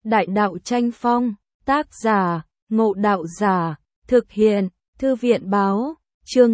Đại đạo tranh phong, tác giả, Ngộ Đạo Giả, thực hiện, Thư viện báo, chương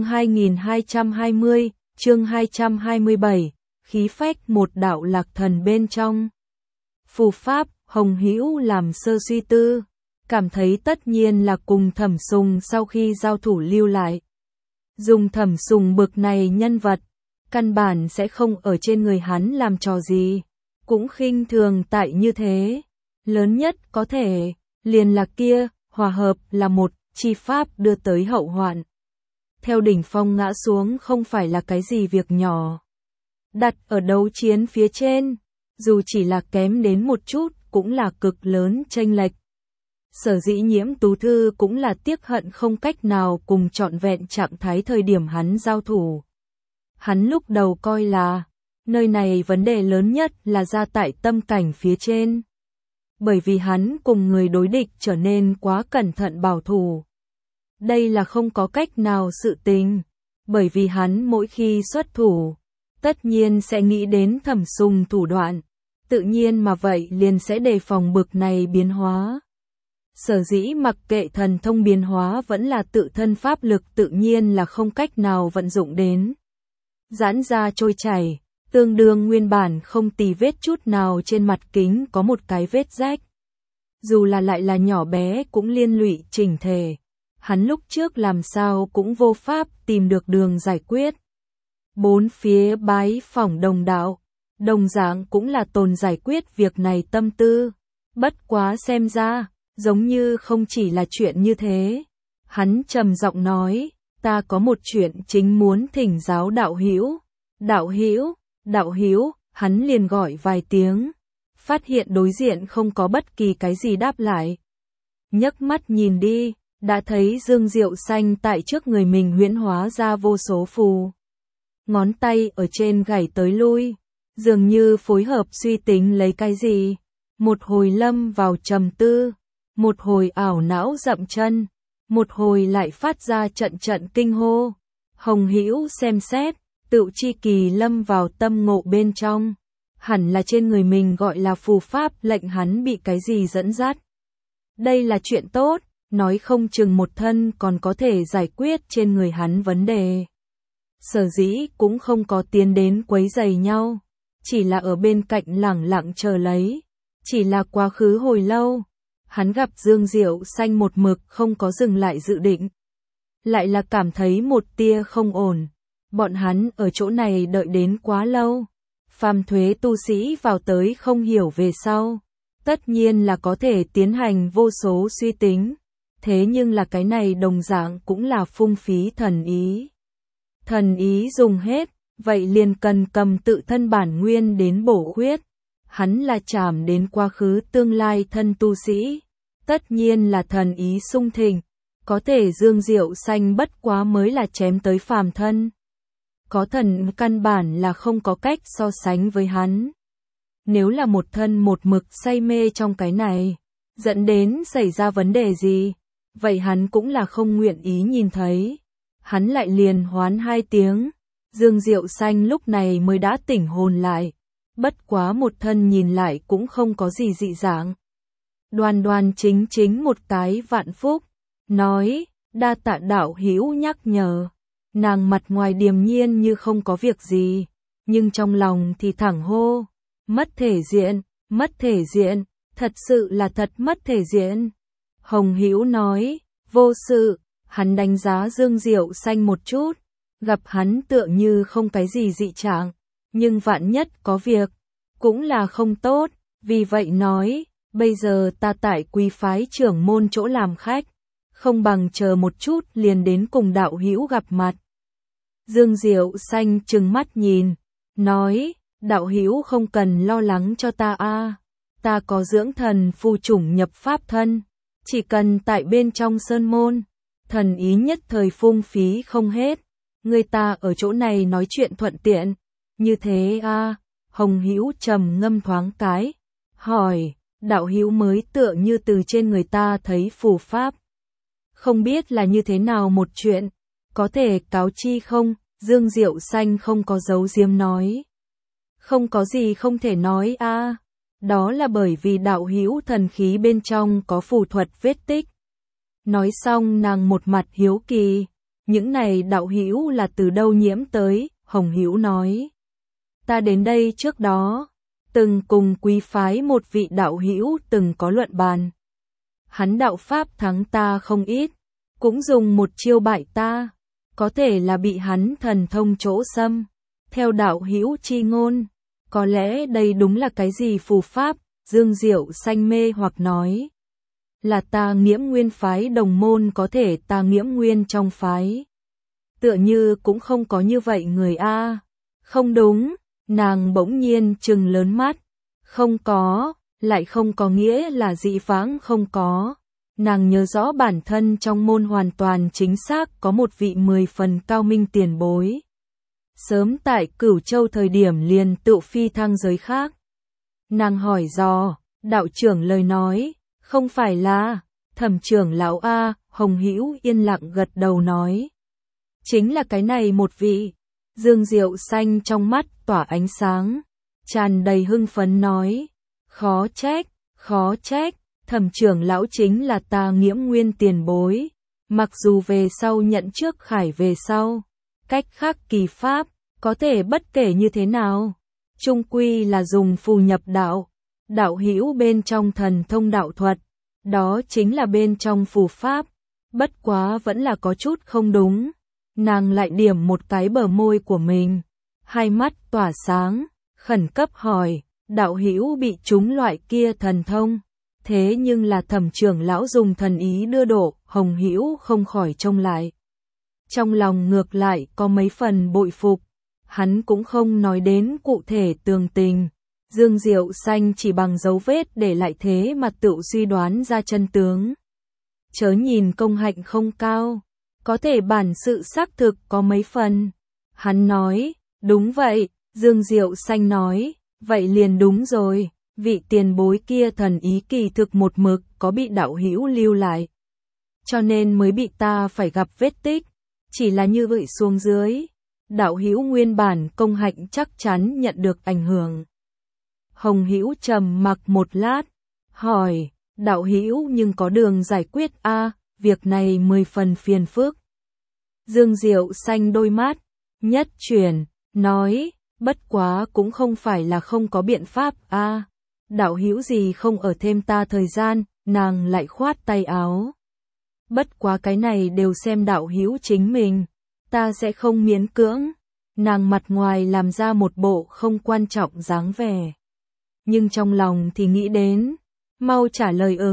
2220, chương 227, khí phách một đạo lạc thần bên trong. Phù pháp, Hồng Hữu làm sơ suy tư, cảm thấy tất nhiên là cùng Thẩm Sùng sau khi giao thủ lưu lại. Dùng Thẩm Sùng bực này nhân vật, căn bản sẽ không ở trên người hắn làm trò gì, cũng khinh thường tại như thế. Lớn nhất có thể, liền là kia, hòa hợp là một, chi pháp đưa tới hậu hoạn. Theo đỉnh phong ngã xuống không phải là cái gì việc nhỏ. Đặt ở đấu chiến phía trên, dù chỉ là kém đến một chút, cũng là cực lớn chênh lệch. Sở dĩ Nhiễm Tú Thư cũng là tiếc hận không cách nào cùng trọn vẹn trạng thái thời điểm hắn giao thủ. Hắn lúc đầu coi là, nơi này vấn đề lớn nhất là ra tại tâm cảnh phía trên. Bởi vì hắn cùng người đối địch trở nên quá cẩn thận bảo thủ. Đây là không có cách nào sự tình, bởi vì hắn mỗi khi xuất thủ, tất nhiên sẽ nghĩ đến Thẩm Sùng thủ đoạn, tự nhiên mà vậy liền sẽ đề phòng bực này biến hóa. Sở dĩ mặc kệ thần thông biến hóa vẫn là tự thân pháp lực tự nhiên là không cách nào vận dụng đến. Giãn ra trôi chảy, tương đương nguyên bản không tì vết chút nào trên mặt kính có một cái vết rách. Dù là lại là nhỏ bé cũng liên lụy chỉnh thể. Hắn lúc trước làm sao cũng vô pháp tìm được đường giải quyết. Bốn phía bái phỏng đồng đạo, đồng dạng cũng là tồn giải quyết việc này tâm tư. Bất quá xem ra, giống như không chỉ là chuyện như thế. Hắn trầm giọng nói, ta có một chuyện chính muốn thỉnh giáo đạo hữu. Đạo hữu, hắn liền gọi vài tiếng. Phát hiện đối diện không có bất kỳ cái gì đáp lại. Nhấc mắt nhìn đi, đã thấy Dương Diệu Xanh tại trước người mình huyễn hóa ra vô số phù. Ngón tay ở trên gảy tới lui, dường như phối hợp suy tính lấy cái gì. Một hồi lâm vào trầm tư, một hồi ảo não dậm chân, một hồi lại phát ra trận trận kinh hô. Hồng Hữu xem xét, tự chi kỳ lâm vào tâm ngộ bên trong. Hẳn là trên người mình gọi là phù pháp lệnh hắn bị cái gì dẫn dắt. Đây là chuyện tốt, nói không chừng một thân còn có thể giải quyết trên người hắn vấn đề. Sở dĩ cũng không có tiến đến quấy rầy nhau, chỉ là ở bên cạnh lẳng lặng chờ lấy. Chỉ là quá khứ hồi lâu, hắn gặp Dương Diệu Xanh một mực không có dừng lại dự định. Lại là cảm thấy một tia không ổn, bọn hắn ở chỗ này đợi đến quá lâu. Phàm thuế tu sĩ vào tới không hiểu về sau, tất nhiên là có thể tiến hành vô số suy tính, thế nhưng là cái này đồng dạng cũng là phung phí thần ý. Thần ý dùng hết, vậy liền cần cầm tự thân bản nguyên đến bổ khuyết. Hắn là chạm đến quá khứ tương lai thân tu sĩ, tất nhiên là thần ý sung thịnh, có thể Dương Diệu Xanh bất quá mới là chém tới phàm thân. Có thần căn bản là không có cách so sánh với hắn. Nếu là một thân một mực say mê trong cái này, dẫn đến xảy ra vấn đề gì, vậy hắn cũng là không nguyện ý nhìn thấy. Hắn lại liền hoán hai tiếng, Dương Diệu Xanh lúc này mới đã tỉnh hồn lại. Bất quá một thân nhìn lại cũng không có gì dị dạng. Đoan đoan chính chính một cái vạn phúc, nói, đa tạ đạo hữu nhắc nhở. Nàng mặt ngoài điềm nhiên như không có việc gì, nhưng trong lòng thì thẳng hô, mất thể diện, thật sự là thật mất thể diện. Hồng Hữu nói, vô sự, hắn đánh giá Dương Diệu Xanh một chút, gặp hắn tựa như không cái gì dị trạng, nhưng vạn nhất có việc, cũng là không tốt, vì vậy nói, bây giờ ta tại quý phái trưởng môn chỗ làm khách, không bằng chờ một chút liền đến cùng đạo hữu gặp mặt. Dương Diệu Xanh trừng mắt nhìn, nói, đạo hữu không cần lo lắng cho ta a, ta có dưỡng thần phù chủng nhập pháp thân, chỉ cần tại bên trong sơn môn, thần ý nhất thời phung phí không hết, người ta ở chỗ này nói chuyện thuận tiện, như thế a. Hồng Hữu trầm ngâm thoáng cái, hỏi, đạo hữu mới tựa như từ trên người ta thấy phù pháp. Không biết là như thế nào một chuyện, có thể cáo chi không? Dương Diệu Xanh không có giấu giếm nói. Không có gì không thể nói a. đó là bởi vì đạo hữu thần khí bên trong có phù thuật vết tích. Nói xong nàng một mặt hiếu kỳ, những này đạo hữu là từ đâu nhiễm tới, Hồng Hữu nói. Ta đến đây trước đó, từng cùng quý phái một vị đạo hữu từng có luận bàn. Hắn đạo pháp thắng ta không ít, cũng dùng một chiêu bại ta, có thể là bị hắn thần thông chỗ xâm. Theo đạo hữu chi ngôn, có lẽ đây đúng là cái gì phù pháp, Dương Diệu Xanh mê hoặc nói. Là ta Nghiễm Nguyên phái đồng môn, có thể ta Nghiễm Nguyên trong phái. Tựa như cũng không có như vậy người a. Không đúng, nàng bỗng nhiên trừng lớn mắt. Không có, lại không có nghĩa là dị vãng không có. Nàng nhớ rõ bản thân trong môn hoàn toàn chính xác có một vị 10 phần cao minh tiền bối. Sớm tại Cửu Châu thời điểm liền tự phi thăng giới khác. Nàng hỏi dò, đạo trưởng lời nói, không phải là Thẩm trưởng lão a, Hồng Hữu yên lặng gật đầu nói. Chính là cái này một vị. Dương Diệu Xanh trong mắt tỏa ánh sáng, tràn đầy hưng phấn nói. Khó trách, Thẩm trưởng lão chính là ta Nghiễm Nguyên tiền bối. Mặc dù về sau nhận trước khải về sau, cách khác kỳ pháp, có thể bất kể như thế nào, chung quy là dùng phù nhập đạo. Đạo hữu bên trong thần thông đạo thuật, đó chính là bên trong phù pháp, bất quá vẫn là có chút không đúng. Nàng lại điểm một cái bờ môi của mình, hai mắt tỏa sáng, khẩn cấp hỏi, đạo hữu bị trúng loại kia thần thông, thế nhưng là Thẩm trưởng lão dùng thần ý đưa độ, Hồng Hữu không khỏi trông lại. Trong lòng ngược lại có mấy phần bội phục, hắn cũng không nói đến cụ thể tường tình. Dương Diệu Xanh chỉ bằng dấu vết để lại thế mà tự suy đoán ra chân tướng. Chớ nhìn công hạnh không cao, có thể bản sự xác thực có mấy phần. Hắn nói, đúng vậy, Dương Diệu Xanh nói, vậy liền đúng rồi, vị tiền bối kia thần ý kỳ thực một mực có bị đạo hữu lưu lại. Cho nên mới bị ta phải gặp vết tích, chỉ là như vậy xuống dưới. Đạo hữu nguyên bản công hạnh chắc chắn nhận được ảnh hưởng. Hồng Hữu trầm mặc một lát, hỏi, đạo hữu nhưng có đường giải quyết a, việc này 10 phần phiền phức. Dương Diệu Xanh đôi mắt nhất chuyển, nói, bất quá cũng không phải là không có biện pháp a. Đạo hữu gì không ở thêm ta thời gian, nàng lại khoát tay áo. Bất quá cái này đều xem đạo hữu chính mình, ta sẽ không miễn cưỡng. Nàng mặt ngoài làm ra một bộ không quan trọng dáng vẻ, nhưng trong lòng thì nghĩ đến, mau trả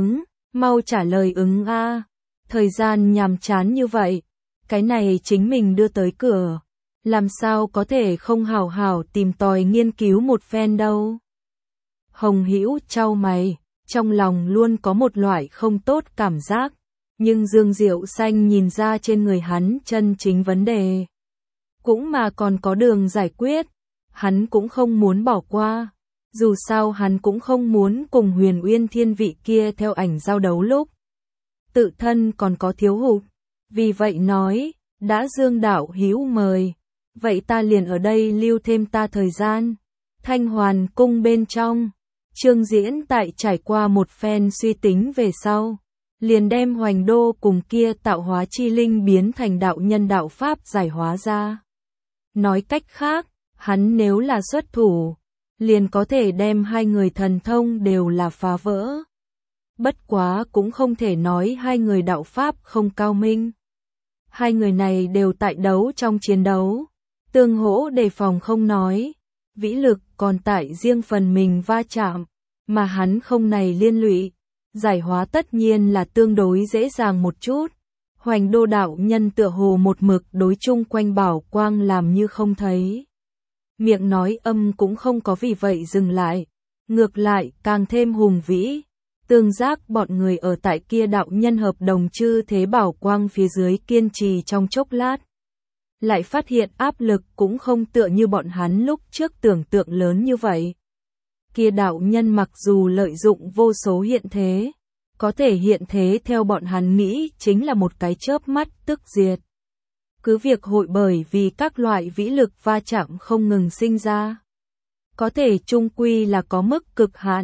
lời ứng a. Thời gian nhàm chán như vậy, cái này chính mình đưa tới cửa, làm sao có thể không hào hào tìm tòi nghiên cứu một phen đâu. Hồng Hữu chau mày, trong lòng luôn có một loại không tốt cảm giác, nhưng Dương Diệu Xanh nhìn ra trên người hắn chân chính vấn đề. Cũng mà còn có đường giải quyết, hắn cũng không muốn bỏ qua. Dù sao hắn cũng không muốn cùng Huyền Uyên Thiên vị kia theo ảnh giao đấu lúc tự thân còn có thiếu hụt. Vì vậy nói, đã Dương đạo hữu mời, vậy ta liền ở đây lưu thêm ta thời gian. Thanh Hoàn cung bên trong, Trương Diễn tại trải qua một phen suy tính về sau, liền đem Hoành Đô cùng kia tạo hóa chi linh biến thành đạo nhân đạo pháp giải hóa ra. Nói cách khác, hắn nếu là xuất thủ, liền có thể đem hai người thần thông đều là phá vỡ. Bất quá cũng không thể nói hai người đạo pháp không cao minh. Hai người này đều tại đấu trong chiến đấu, tương hỗ đề phòng không nói, vĩ lực còn tại riêng phần mình va chạm, mà hắn không này liên lụy, giải hóa tất nhiên là tương đối dễ dàng một chút. Hoành Đô đạo nhân tựa hồ một mực đối chung quanh bảo quang làm như không thấy. Miệng nói âm cũng không có vì vậy dừng lại, ngược lại càng thêm hùng vĩ. Tương giác bọn người ở tại kia đạo nhân hợp đồng chư thế bảo quang phía dưới kiên trì trong chốc lát. Lại phát hiện áp lực cũng không tựa như bọn hắn lúc trước tưởng tượng lớn như vậy. Kia đạo nhân mặc dù lợi dụng vô số hiện thế, có thể hiện thế theo bọn hắn nghĩ chính là một cái chớp mắt tức diệt. Cứ việc hội bởi vì các loại vĩ lực va chạm không ngừng sinh ra, có thể chung quy là có mức cực hạn,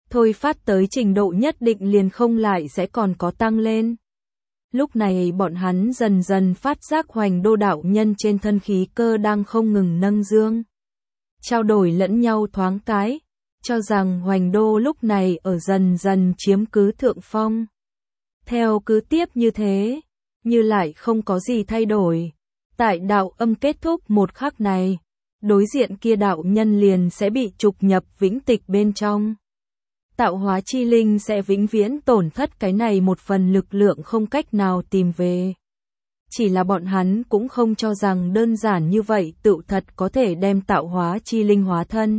thôi phát tới trình độ nhất định liền không lại sẽ còn có tăng lên. Lúc này bọn hắn dần dần phát giác Hoành Đô đạo nhân trên thân khí cơ đang không ngừng nâng dương. Trao đổi lẫn nhau thoáng cái, cho rằng Hoành Đô lúc này ở dần dần chiếm cứ thượng phong. Theo cứ tiếp như thế, như lại không có gì thay đổi. Tại đạo âm kết thúc một khắc này, đối diện kia đạo nhân liền sẽ bị trục nhập vĩnh tịch bên trong. Tạo hóa chi linh sẽ vĩnh viễn tổn thất cái này một phần lực lượng không cách nào tìm về. Chỉ là bọn hắn cũng không cho rằng đơn giản như vậy tự thật có thể đem tạo hóa chi linh hóa thân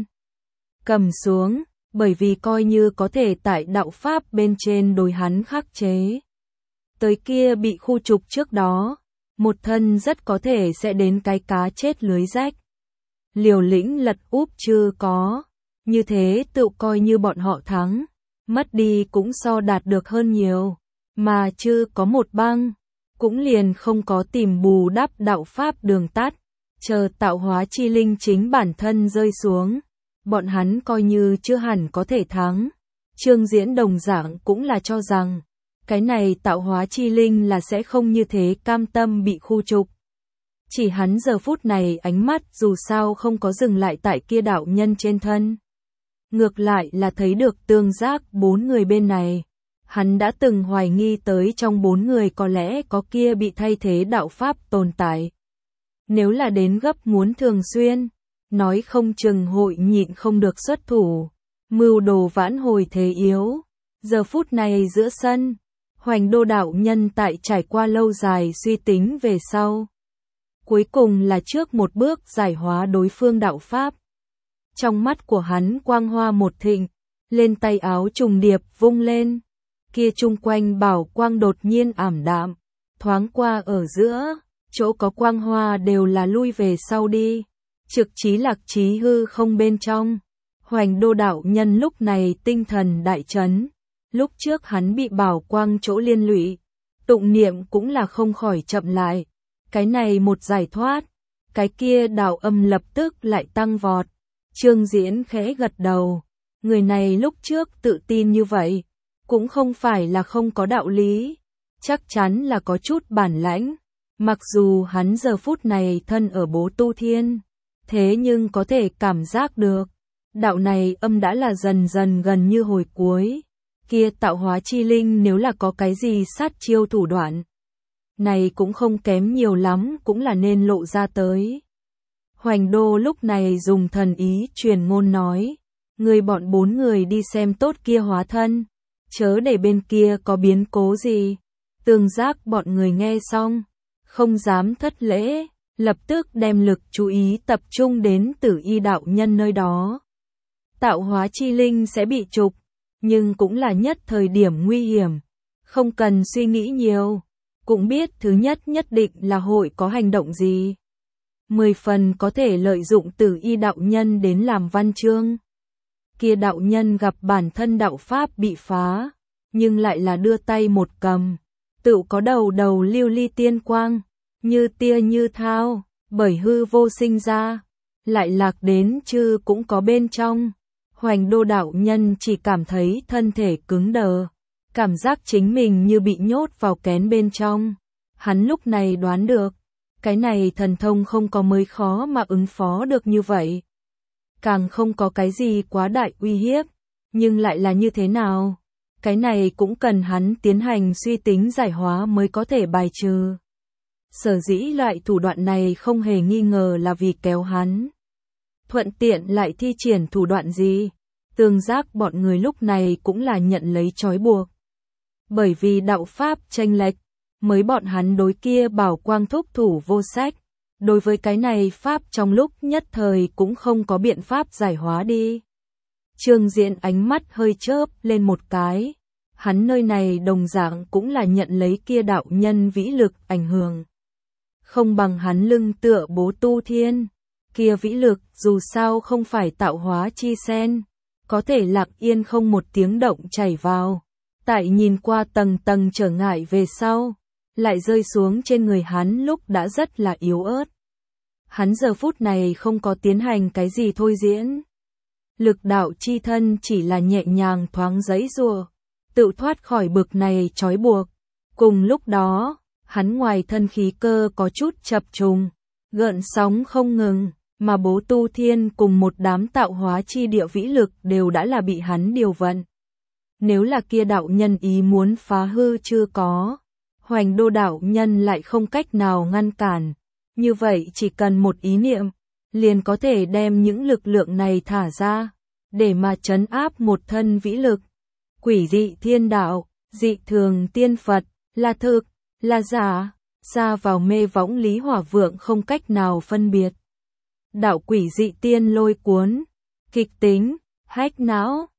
cầm xuống, bởi vì coi như có thể tại đạo pháp bên trên đối hắn khắc chế. Tới kia bị khu trục trước đó, một thân rất có thể sẽ đến cái cá chết lưới rách. Liều lĩnh lật úp chưa có, như thế tự coi như bọn họ thắng, mất đi cũng so đạt được hơn nhiều, mà chưa có một băng, cũng liền không có tìm bù đắp đạo pháp đường tắt, chờ tạo hóa chi linh chính bản thân rơi xuống, bọn hắn coi như chưa hẳn có thể thắng. Trương Diễn đồng dạng cũng là cho rằng, cái này tạo hóa chi linh là sẽ không như thế cam tâm bị khu trục. Chỉ hắn giờ phút này ánh mắt dù sao không có dừng lại tại kia đạo nhân trên thân. Ngược lại là thấy được tương giác bốn người bên này. Hắn đã từng hoài nghi tới trong bốn người có lẽ có kia bị thay thế đạo pháp tồn tại. Nếu là đến gấp muốn thường xuyên, nói không chừng hội nhịn không được xuất thủ, mưu đồ vãn hồi thế yếu. Giờ phút này giữa sân, Hoành Đô đạo nhân tại trải qua lâu dài suy tính về sau. Cuối cùng là trước một bước giải hóa đối phương đạo pháp. Trong mắt của hắn quang hoa một thịnh, lên tay áo trùng điệp vung lên. Kia chung quanh bảo quang đột nhiên ảm đạm, thoáng qua ở giữa, chỗ có quang hoa đều là lui về sau đi. Trực chí lạc chí hư không bên trong. Hoành Đô đạo nhân lúc này tinh thần đại chấn. Lúc trước hắn bị bảo quang chỗ liên lụy, tụng niệm cũng là không khỏi chậm lại. Cái này một giải thoát, cái kia đạo âm lập tức lại tăng vọt. Trương Diễn khẽ gật đầu, người này lúc trước tự tin như vậy, cũng không phải là không có đạo lý, chắc chắn là có chút bản lãnh. Mặc dù hắn giờ phút này thân ở Bố Tu Thiên, thế nhưng có thể cảm giác được, đạo này âm đã là dần dần gần như hồi cuối. Kia tạo hóa chi linh nếu là có cái gì sát chiêu thủ đoạn, này cũng không kém nhiều lắm, cũng là nên lộ ra tới. Hoành Đô lúc này dùng thần ý truyền ngôn nói, người bọn bốn người đi xem tốt kia hóa thân, chớ để bên kia có biến cố gì. Tương giác bọn người nghe xong, không dám thất lễ, lập tức đem lực chú ý tập trung đến Tử Y đạo nhân nơi đó. Tạo hóa chi linh sẽ bị trục, nhưng cũng là nhất thời điểm nguy hiểm, không cần suy nghĩ nhiều, cũng biết thứ nhất nhất định là hội có hành động gì. 10 phần có thể lợi dụng Tử Y đạo nhân đến làm văn chương. Kia đạo nhân gặp bản thân đạo pháp bị phá, nhưng lại là đưa tay một cầm, tự có đầu đầu lưu ly tiên quang, như tia như thao, bởi hư vô sinh ra, lại lạc đến chư cũng có bên trong. Hoành Đô đạo nhân chỉ cảm thấy thân thể cứng đờ, cảm giác chính mình như bị nhốt vào kén bên trong. Hắn lúc này đoán được, cái này thần thông không có mới khó mà ứng phó được như vậy. Càng không có cái gì quá đại uy hiếp, nhưng lại là như thế nào? Cái này cũng cần hắn tiến hành suy tính giải hóa mới có thể bài trừ. Sở dĩ loại thủ đoạn này không hề nghi ngờ là vì kéo hắn. Thuận tiện lại thi triển thủ đoạn gì? Tương giác bọn người lúc này cũng là nhận lấy trói buộc. Bởi vì đạo pháp chênh lệch, mới bọn hắn đối kia bảo quang thúc thủ vô sách. Đối với cái này pháp trong lúc nhất thời cũng không có biện pháp giải hóa đi. Trương Diễn ánh mắt hơi chớp lên một cái. Hắn nơi này đồng dạng cũng là nhận lấy kia đạo nhân vĩ lực ảnh hưởng. Không bằng hắn lưng tựa Bố Tu Thiên. Kia vĩ lực dù sao không phải tạo hóa chi sen, có thể lặng yên không một tiếng động chảy vào. Tại nhìn qua tầng tầng trở ngại về sau, lại rơi xuống trên người hắn lúc đã rất là yếu ớt. Hắn giờ phút này không có tiến hành cái gì thôi diễn. lực đạo chi thân chỉ là nhẹ nhàng thoáng giãy giụa, tự thoát khỏi bực này trói buộc. Cùng lúc đó, hắn ngoài thân khí cơ có chút chập trùng, gợn sóng không ngừng, mà Bố Tu Thiên cùng một đám tạo hóa chi địa vĩ lực đều đã là bị hắn điều vận. Nếu là kia đạo nhân ý muốn phá hư chưa có, Hoành Đô đạo nhân lại không cách nào ngăn cản, như vậy chỉ cần một ý niệm, liền có thể đem những lực lượng này thả ra, để mà trấn áp một thân vĩ lực. Quỷ dị thiên đạo, dị thường tiên Phật, là thực, là giả, ra vào mê võng Lý Hỏa Vượng không cách nào phân biệt. Đạo quỷ dị tiên lôi cuốn, kịch tính, hách não.